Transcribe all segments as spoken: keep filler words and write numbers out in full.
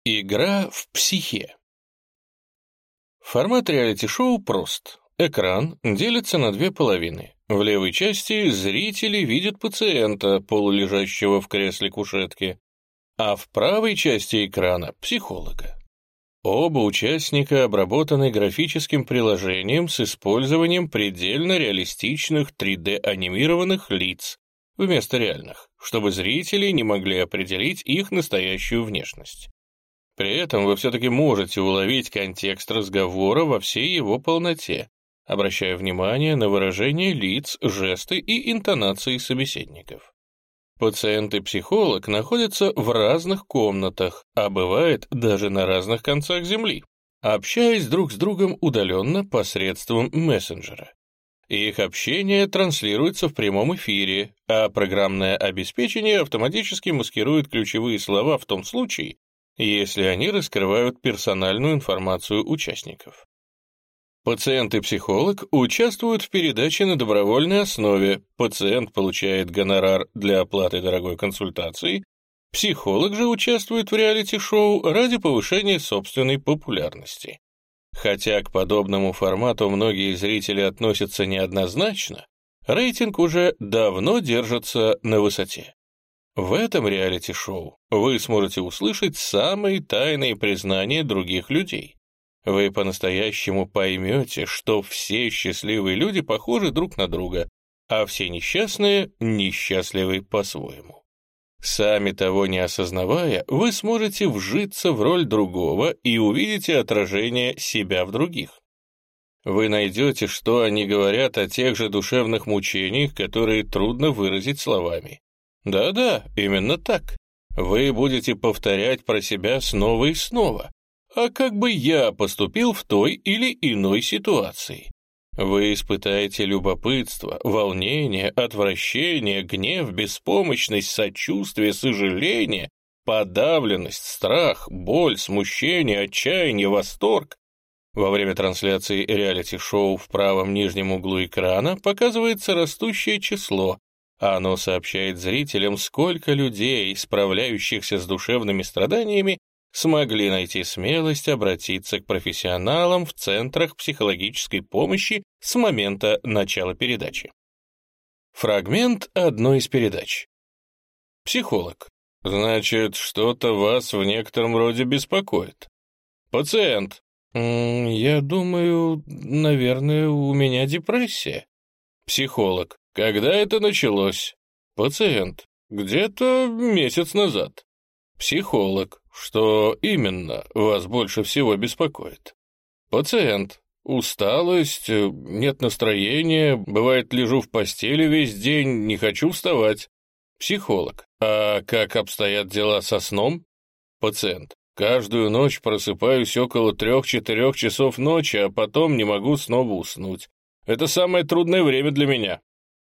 Игра в психе. Формат реалити-шоу прост. Экран делится на две половины. В левой части зрители видят пациента, полулежащего в кресле кушетки, а в правой части экрана — психолога. Оба участника обработаны графическим приложением с использованием предельно реалистичных три дэ-анимированных лиц вместо реальных, чтобы зрители не могли определить их настоящую внешность. При этом вы все-таки можете уловить контекст разговора во всей его полноте, обращая внимание на выражение лиц, жесты и интонации собеседников. Пациент и психолог находятся в разных комнатах, а бывает даже на разных концах Земли, общаясь друг с другом удаленно посредством мессенджера. Их общение транслируется в прямом эфире, а программное обеспечение автоматически маскирует ключевые слова в том случае, если они раскрывают персональную информацию участников. Пациент и психолог участвуют в передаче на добровольной основе, пациент получает гонорар для оплаты дорогой консультации, психолог же участвует в реалити-шоу ради повышения собственной популярности. Хотя к подобному формату многие зрители относятся неоднозначно, рейтинг уже давно держится на высоте. В этом реалити-шоу вы сможете услышать самые тайные признания других людей. Вы по-настоящему поймете, что все счастливые люди похожи друг на друга, а все несчастные несчастливы по-своему. Сами того не осознавая, вы сможете вжиться в роль другого и увидите отражение себя в других. Вы найдете, что они говорят о тех же душевных мучениях, которые трудно выразить словами. Да-да, именно так. Вы будете повторять про себя снова и снова. А как бы я поступил в той или иной ситуации? Вы испытаете любопытство, волнение, отвращение, гнев, беспомощность, сочувствие, сожаление, подавленность, страх, боль, смущение, отчаяние, восторг. Во время трансляции реалити-шоу в правом нижнем углу экрана показывается растущее число. Оно сообщает зрителям, сколько людей, справляющихся с душевными страданиями, смогли найти смелость обратиться к профессионалам в центрах психологической помощи с момента начала передачи. Фрагмент одной из передач. Психолог. Значит, что-то вас в некотором роде беспокоит. Пациент. М-м, я думаю, наверное, у меня депрессия. Психолог. Когда это началось? Пациент. Где-то месяц назад. Психолог. Что именно вас больше всего беспокоит? Пациент. Усталость, нет настроения, бывает, лежу в постели весь день, не хочу вставать. Психолог. А как обстоят дела со сном? Пациент. Каждую ночь просыпаюсь около трех-четырех часов ночи, а потом не могу снова уснуть. Это самое трудное время для меня.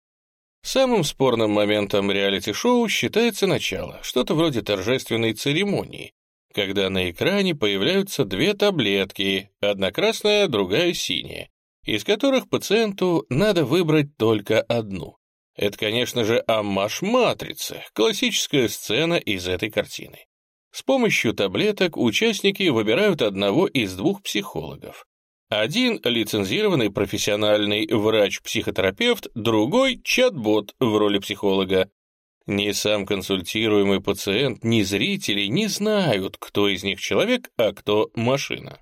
Самым спорным моментом реалити-шоу считается начало, что-то вроде торжественной церемонии, когда на экране появляются две таблетки, одна красная, другая синяя, из которых пациенту надо выбрать только одну. Это, конечно же, оммаж «Матрицы», классическая сцена из этой картины. С помощью таблеток участники выбирают одного из двух психологов. Один — лицензированный профессиональный врач-психотерапевт, другой — чат-бот в роли психолога. Ни сам консультируемый пациент, ни зрители не знают, кто из них человек, а кто машина.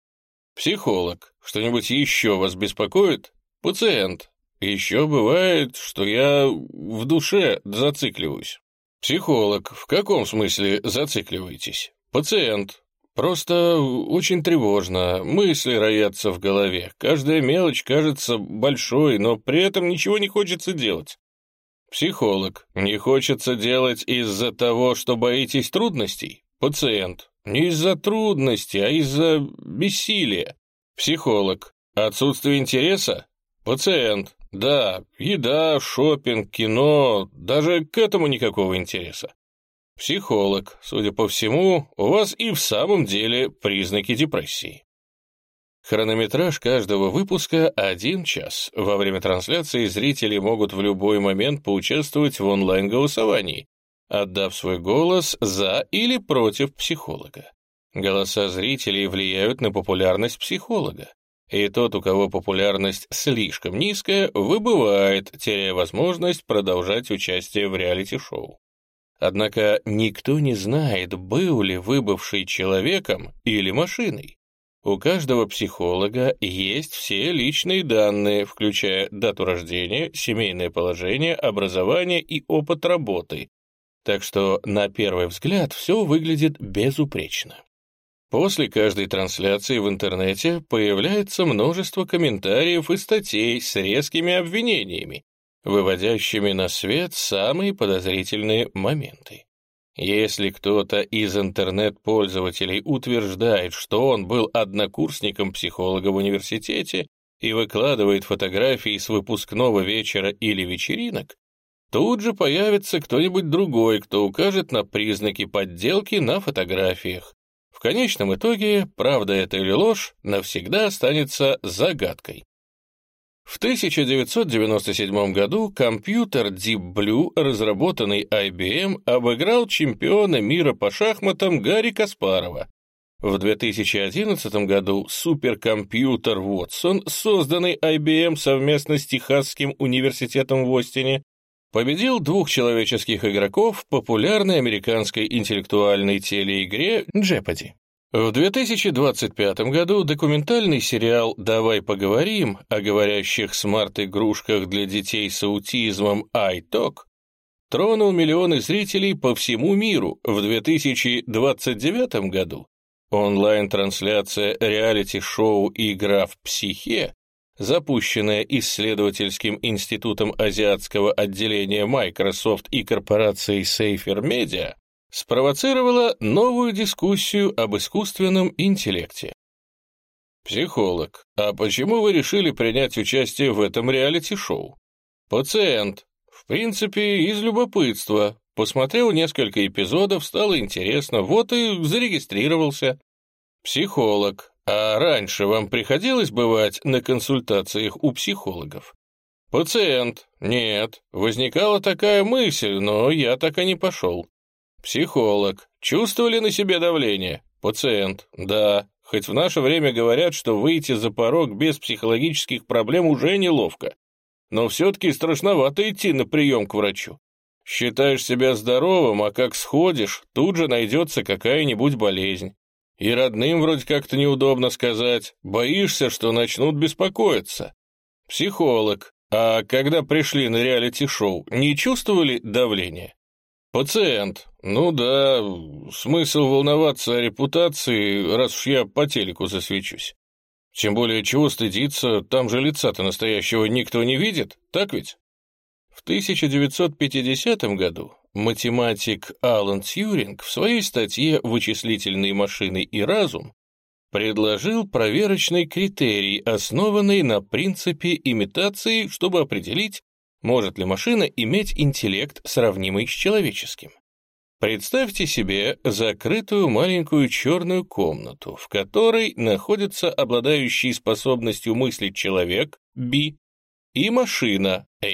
Психолог. Что-нибудь еще вас беспокоит? Пациент. Еще бывает, что я в душе зацикливаюсь. Психолог. В каком смысле зацикливаетесь? Пациент. Просто очень тревожно, мысли роятся в голове, каждая мелочь кажется большой, но при этом ничего не хочется делать. Психолог. Не хочется делать из-за того, что боитесь трудностей? Пациент. Не из-за трудностей, а из-за бессилия. Психолог. Отсутствие интереса? Пациент. Да, еда, шопинг, кино, даже к этому никакого интереса. Психолог. Судя по всему, у вас и в самом деле признаки депрессии. Хронометраж каждого выпуска — один час. Во время трансляции зрители могут в любой момент поучаствовать в онлайн-голосовании, отдав свой голос за или против психолога. Голоса зрителей влияют на популярность психолога. И тот, у кого популярность слишком низкая, выбывает, теряя возможность продолжать участие в реалити-шоу. Однако никто не знает, был ли выбывший человеком или машиной. У каждого психолога есть все личные данные, включая дату рождения, семейное положение, образование и опыт работы. Так что, на первый взгляд, все выглядит безупречно. После каждой трансляции в интернете появляется множество комментариев и статей с резкими обвинениями, выводящими на свет самые подозрительные моменты. Если кто-то из интернет-пользователей утверждает, что он был однокурсником психолога в университете и выкладывает фотографии с выпускного вечера или вечеринок, тут же появится кто-нибудь другой, кто укажет на признаки подделки на фотографиях. В конечном итоге, правда это или ложь, навсегда останется загадкой. В тысяча девятьсот девяносто седьмом году компьютер Deep Blue, разработанный ай би эм, обыграл чемпиона мира по шахматам Гарри Каспарова. В две тысячи одиннадцатом году суперкомпьютер Watson, созданный ай би эм совместно с Техасским университетом в Остине, победил двух человеческих игроков в популярной американской интеллектуальной телеигре Jeopardy. В две тысячи двадцать пятом году документальный сериал «Давай поговорим» о говорящих смарт-игрушках для детей с аутизмом iTalk тронул миллионы зрителей по всему миру. В две тысячи двадцать девятом году онлайн-трансляция реалити-шоу «Игра в психе», запущенная исследовательским институтом азиатского отделения Microsoft и корпорацией Safer Media, спровоцировала новую дискуссию об искусственном интеллекте. Психолог. А почему вы решили принять участие в этом реалити-шоу? Пациент. В принципе, из любопытства. Посмотрел несколько эпизодов, стало интересно, вот и зарегистрировался. Психолог. А раньше вам приходилось бывать на консультациях у психологов? Пациент. Нет. Возникала такая мысль, но я так и не пошел. Психолог. Чувствовали на себе давление? Пациент. Да. Хоть в наше время говорят, что выйти за порог без психологических проблем уже неловко. Но все-таки страшновато идти на прием к врачу. Считаешь себя здоровым, а как сходишь, тут же найдется какая-нибудь болезнь. И родным вроде как-то неудобно сказать. Боишься, что начнут беспокоиться. Психолог. А когда пришли на реалити-шоу, не чувствовали давления? Пациент. Ну да, смысл волноваться о репутации, раз уж я по телеку засвечусь. Тем более, чего стыдиться, там же лица-то настоящего никто не видит, так ведь? В тысяча девятьсот пятидесятом году математик Алан Тьюринг в своей статье «Вычислительные машины и разум» предложил проверочный критерий, основанный на принципе имитации, чтобы определить, может ли машина иметь интеллект, сравнимый с человеческим. Представьте себе закрытую маленькую черную комнату, в которой находится обладающий способностью мыслить человек, B, и машина, A.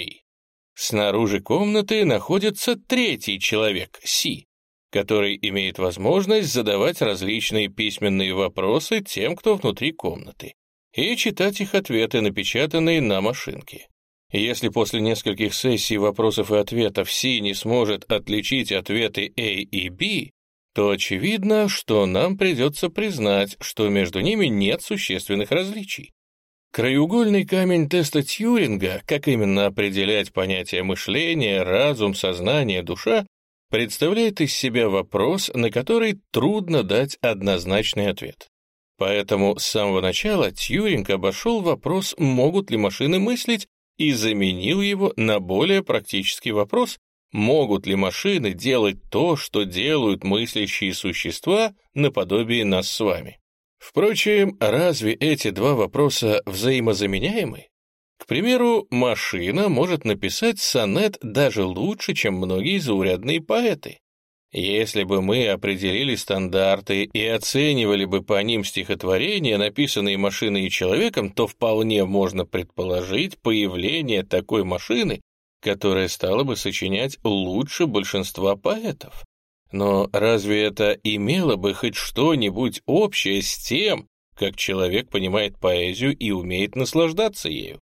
Снаружи комнаты находится третий человек, C, который имеет возможность задавать различные письменные вопросы тем, кто внутри комнаты, и читать их ответы, напечатанные на машинке. Если после нескольких сессий вопросов и ответов Си не сможет отличить ответы A и B, то очевидно, что нам придется признать, что между ними нет существенных различий. Краеугольный камень теста Тьюринга, как именно определять понятия мышления, разум, сознание, душа, представляет из себя вопрос, на который трудно дать однозначный ответ. Поэтому с самого начала Тьюринг обошел вопрос, могут ли машины мыслить, и заменил его на более практический вопрос, могут ли машины делать то, что делают мыслящие существа наподобие нас с вами. Впрочем, разве эти два вопроса взаимозаменяемы? К примеру, машина может написать сонет даже лучше, чем многие заурядные поэты. Если бы мы определили стандарты и оценивали бы по ним стихотворения, написанные машиной и человеком, то вполне можно предположить появление такой машины, которая стала бы сочинять лучше большинства поэтов. Но разве это имело бы хоть что-нибудь общее с тем, как человек понимает поэзию и умеет наслаждаться ею?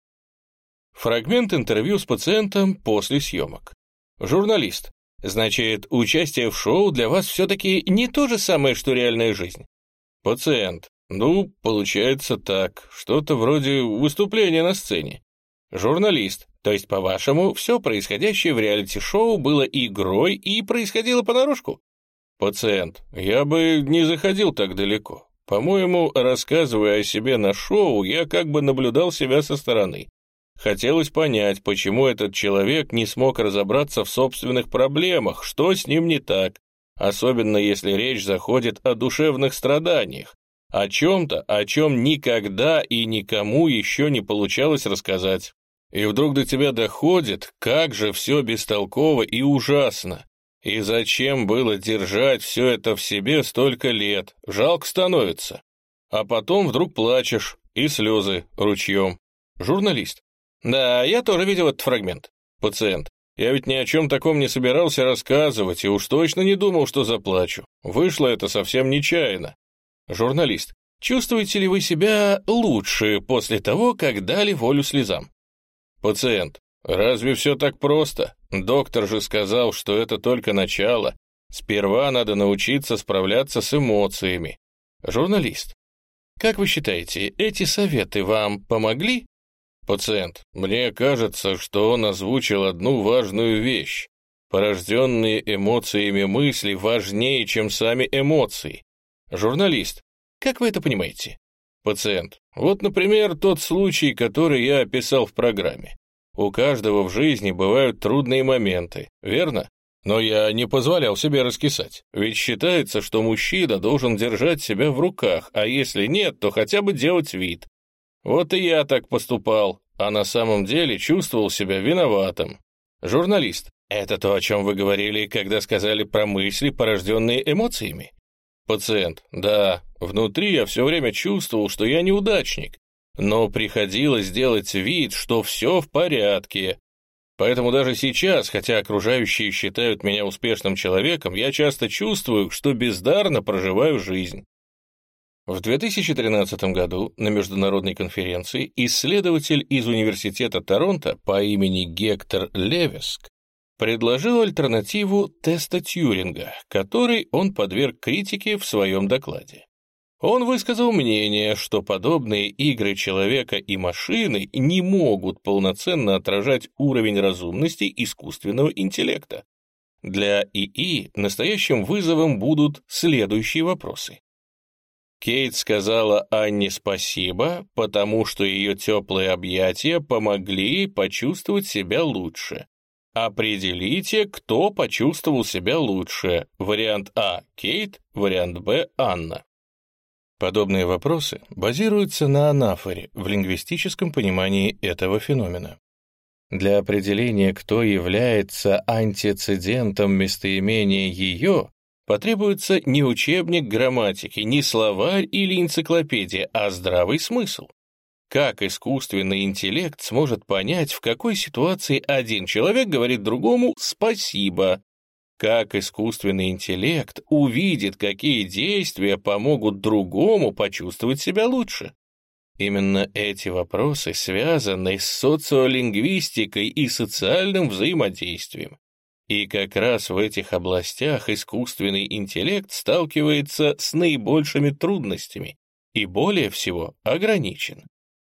Фрагмент интервью с пациентом после съемок. Журналист. Значит, участие в шоу для вас все-таки не то же самое, что реальная жизнь? Пациент. Ну, получается так, что-то вроде выступления на сцене. Журналист. То есть, по-вашему, все происходящее в реалити-шоу было игрой и происходило понарошку? Пациент. Я бы не заходил так далеко. По-моему, рассказывая о себе на шоу, я как бы наблюдал себя со стороны. Хотелось понять, почему этот человек не смог разобраться в собственных проблемах, что с ним не так, особенно если речь заходит о душевных страданиях, о чем-то, о чем никогда и никому еще не получалось рассказать. И вдруг до тебя доходит, как же все бестолково и ужасно. И зачем было держать все это в себе столько лет? Жалко становится. А потом вдруг плачешь, и слезы ручьем. Журналист. Да, я тоже видел этот фрагмент. Пациент. Я ведь ни о чем таком не собирался рассказывать, и уж точно не думал, что заплачу. Вышло это совсем нечаянно. Журналист. Чувствуете ли вы себя лучше после того, как дали волю слезам? Пациент. Разве все так просто? Доктор же сказал, что это только начало. Сперва надо научиться справляться с эмоциями. Журналист. Как вы считаете, эти советы вам помогли? Пациент. Мне кажется, что он озвучил одну важную вещь. Порожденные эмоциями мысли важнее, чем сами эмоции. Журналист. Как вы это понимаете? Пациент. Вот, например, тот случай, который я описал в программе. У каждого в жизни бывают трудные моменты, верно? Но я не позволял себе раскисать, ведь считается, что мужчина должен держать себя в руках, а если нет, то хотя бы делать вид. Вот и я так поступал, а на самом деле чувствовал себя виноватым. Журналист. Это то, о чем вы говорили, когда сказали про мысли, порожденные эмоциями? Пациент. Да, внутри я все время чувствовал, что я неудачник, но приходилось делать вид, что все в порядке. Поэтому даже сейчас, хотя окружающие считают меня успешным человеком, я часто чувствую, что бездарно проживаю жизнь. В две тысячи тринадцатом году на международной конференции исследователь из Университета Торонто по имени Гектор Левеск предложил альтернативу теста Тьюринга, который он подверг критике в своем докладе. Он высказал мнение, что подобные игры человека и машины не могут полноценно отражать уровень разумности искусственного интеллекта. Для ИИ настоящим вызовом будут следующие вопросы. Кейт сказала Анне спасибо, потому что ее теплые объятия помогли ей почувствовать себя лучше. Определите, кто почувствовал себя лучше. Вариант А – Кейт, вариант Б – Анна. Подобные вопросы базируются на анафоре в лингвистическом понимании этого феномена. Для определения, кто является антецедентом местоимения «ее», потребуется не учебник грамматики, не словарь или энциклопедия, а здравый смысл. Как искусственный интеллект сможет понять, в какой ситуации один человек говорит другому «спасибо»? Как искусственный интеллект увидит, какие действия помогут другому почувствовать себя лучше? Именно эти вопросы связаны с социолингвистикой и социальным взаимодействием. И как раз в этих областях искусственный интеллект сталкивается с наибольшими трудностями и более всего ограничен.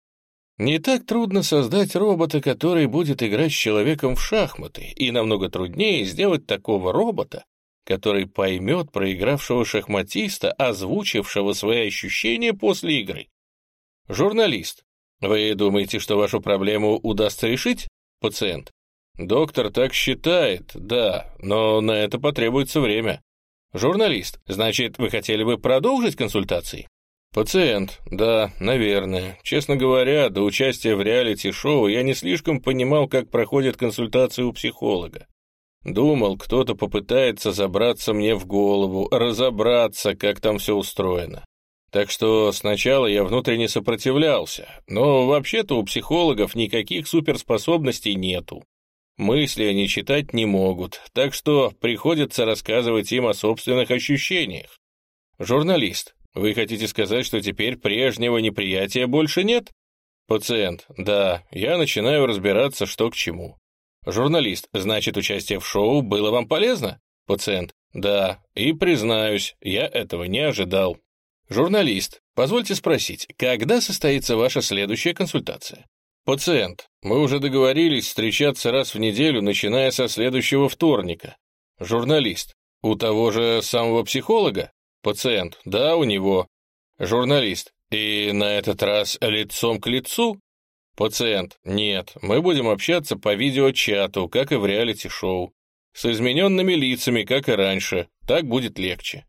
Не так трудно создать робота, который будет играть с человеком в шахматы, и намного труднее сделать такого робота, который поймет проигравшего шахматиста, озвучившего свои ощущения после игры. Журналист. Вы думаете, что вашу проблему удастся решить? Пациент. Доктор так считает, да, но на это потребуется время. Журналист. Значит, вы хотели бы продолжить консультации? Пациент. Да, наверное. Честно говоря, до участия в реалити-шоу я не слишком понимал, как проходит консультация у психолога. Думал, кто-то попытается забраться мне в голову, разобраться, как там все устроено. Так что сначала я внутренне сопротивлялся, но вообще-то у психологов никаких суперспособностей нету. мысли они читать не могут, так что приходится рассказывать им о собственных ощущениях. Журналист, вы хотите сказать, что теперь прежнего неприятия больше нет? Пациент, да, я начинаю разбираться, что к чему. Журналист, значит, участие в шоу было вам полезно? Пациент, да, и признаюсь, я этого не ожидал. Журналист, позвольте спросить, когда состоится ваша следующая консультация? Пациент, мы уже договорились встречаться раз в неделю, начиная со следующего вторника. Журналист, у того же самого психолога? Пациент, да, у него. Журналист, и на этот раз лицом к лицу? Пациент, нет, мы будем общаться по видеочату, как и в реалити-шоу. С измененными лицами, как и раньше, так будет легче.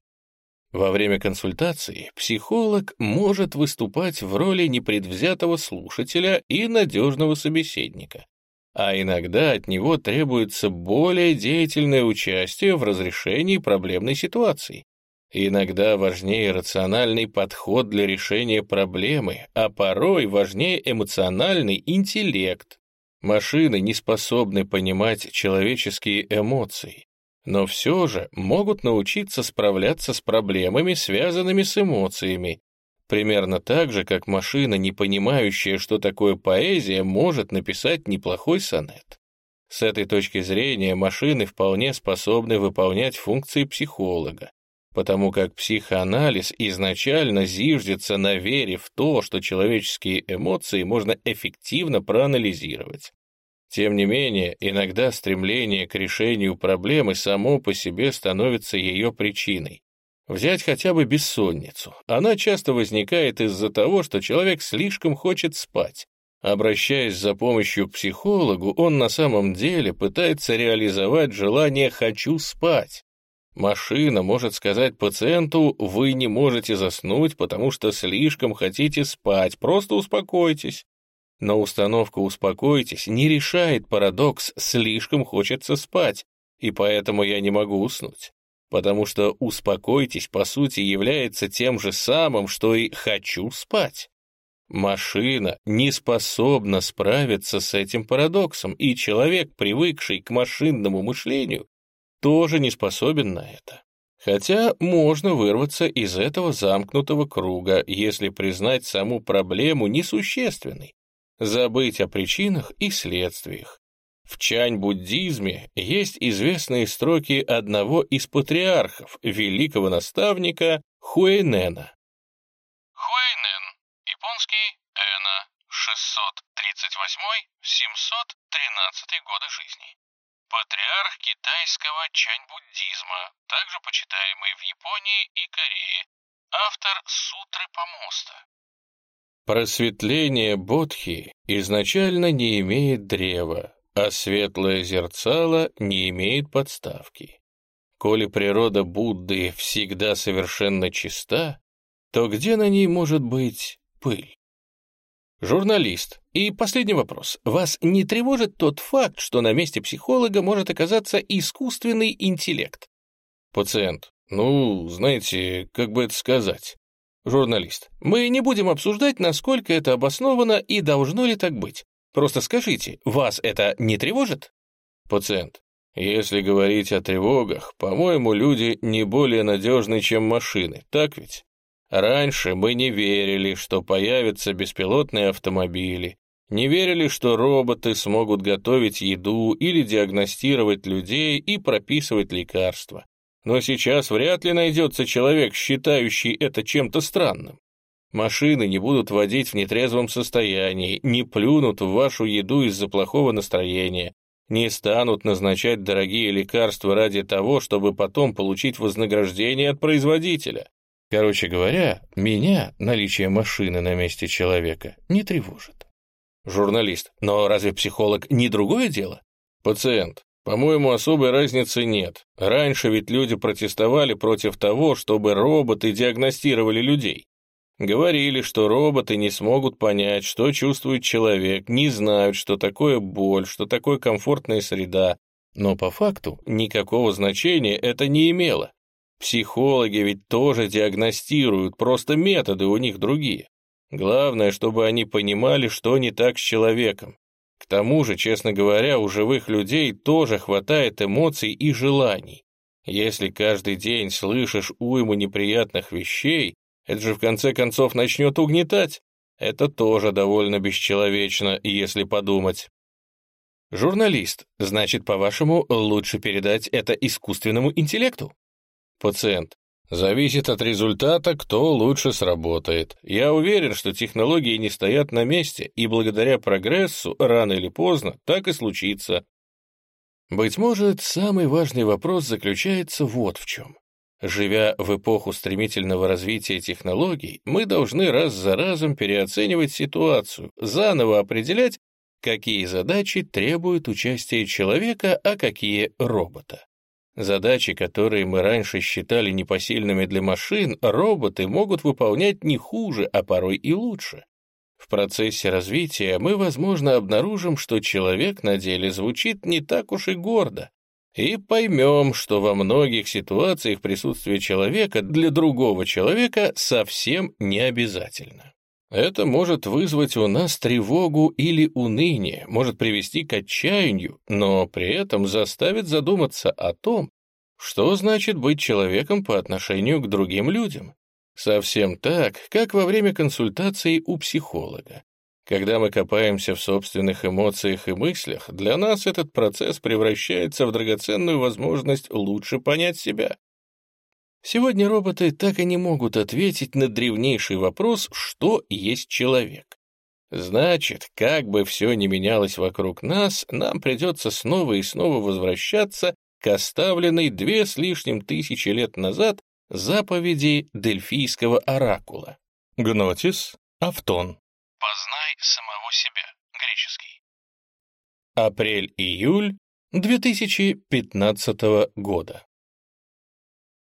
Во время консультации психолог может выступать в роли непредвзятого слушателя и надежного собеседника, а иногда от него требуется более деятельное участие в разрешении проблемной ситуации. Иногда важнее рациональный подход для решения проблемы, а порой важнее эмоциональный интеллект. Машины не способны понимать человеческие эмоции, но все же могут научиться справляться с проблемами, связанными с эмоциями. Примерно так же, как машина, не понимающая, что такое поэзия, может написать неплохой сонет. С этой точки зрения машины вполне способны выполнять функции психолога, потому как психоанализ изначально зиждется на вере в то, что человеческие эмоции можно эффективно проанализировать. Тем не менее, иногда стремление к решению проблемы само по себе становится ее причиной. Взять хотя бы бессонницу. Она часто возникает из-за того, что человек слишком хочет спать. Обращаясь за помощью к психологу, он на самом деле пытается реализовать желание «хочу спать». Машина может сказать пациенту: «Вы не можете заснуть, потому что слишком хотите спать, просто успокойтесь». Но установка «успокойтесь» не решает парадокс «слишком хочется спать», и поэтому я не могу уснуть. Потому что «успокойтесь» по сути является тем же самым, что и «хочу спать». Машина не способна справиться с этим парадоксом, и человек, привыкший к машинному мышлению, тоже не способен на это. Хотя можно вырваться из этого замкнутого круга, если признать саму проблему несущественной, забыть о причинах и следствиях. В чань-буддизме есть известные строки одного из патриархов, великого наставника Хуэйнэна. Хуэйнэн, японский Эна, шестьсот тридцать восьмой — семьсот тринадцатый годы жизни. Патриарх китайского чань-буддизма, также почитаемый в Японии и Корее, автор сутры помоста. Просветление Бодхи изначально не имеет древа, а светлое зерцало не имеет подставки. Коли природа Будды всегда совершенно чиста, то где на ней может быть пыль? Журналист. И последний вопрос. Вас не тревожит тот факт, что на месте психолога может оказаться искусственный интеллект? Пациент. Ну, знаете, как бы это сказать. Журналист. Мы не будем обсуждать, насколько это обосновано и должно ли так быть. Просто скажите, вас это не тревожит? Пациент. Если говорить о тревогах, по-моему, люди не более надежны, чем машины, так ведь? Раньше мы не верили, что появятся беспилотные автомобили, не верили, что роботы смогут готовить еду или диагностировать людей и прописывать лекарства. Но сейчас вряд ли найдется человек, считающий это чем-то странным. Машины не будут водить в нетрезвом состоянии, не плюнут в вашу еду из-за плохого настроения, не станут назначать дорогие лекарства ради того, чтобы потом получить вознаграждение от производителя. Короче говоря, меня наличие машины на месте человека не тревожит. Журналист. Но разве психолог не другое дело? Пациент. По-моему, особой разницы нет. Раньше ведь люди протестовали против того, чтобы роботы диагностировали людей. Говорили, что роботы не смогут понять, что чувствует человек, не знают, что такое боль, что такое комфортная среда. Но по факту никакого значения это не имело. Психологи ведь тоже диагностируют, просто методы у них другие. Главное, чтобы они понимали, что не так с человеком. К тому же, честно говоря, у живых людей тоже хватает эмоций и желаний. Если каждый день слышишь уйму неприятных вещей, это же в конце концов начнет угнетать. Это тоже довольно бесчеловечно, если подумать. Журналист, значит, по-вашему, лучше передать это искусственному интеллекту? Пациент. Зависит от результата, кто лучше сработает. Я уверен, что технологии не стоят на месте, и благодаря прогрессу, рано или поздно, так и случится. Быть может, самый важный вопрос заключается вот в чем. Живя в эпоху стремительного развития технологий, мы должны раз за разом переоценивать ситуацию, заново определять, какие задачи требуют участия человека, а какие — робота. Задачи, которые мы раньше считали непосильными для машин, роботы могут выполнять не хуже, а порой и лучше. В процессе развития мы, возможно, обнаружим, что человек на деле звучит не так уж и гордо, и поймем, что во многих ситуациях присутствие человека для другого человека совсем не обязательно. Это может вызвать у нас тревогу или уныние, может привести к отчаянию, но при этом заставит задуматься о том, что значит быть человеком по отношению к другим людям. Совсем так, как во время консультации у психолога. Когда мы копаемся в собственных эмоциях и мыслях, для нас этот процесс превращается в драгоценную возможность лучше понять себя. Сегодня роботы так и не могут ответить на древнейший вопрос, что есть человек. Значит, как бы все ни менялось вокруг нас, нам придется снова и снова возвращаться к оставленной две с лишним тысячи лет назад заповеди Дельфийского оракула. Гнотис, Автон. Познай самого себя. Греческий. Апрель-июль две тысячи пятнадцатого года.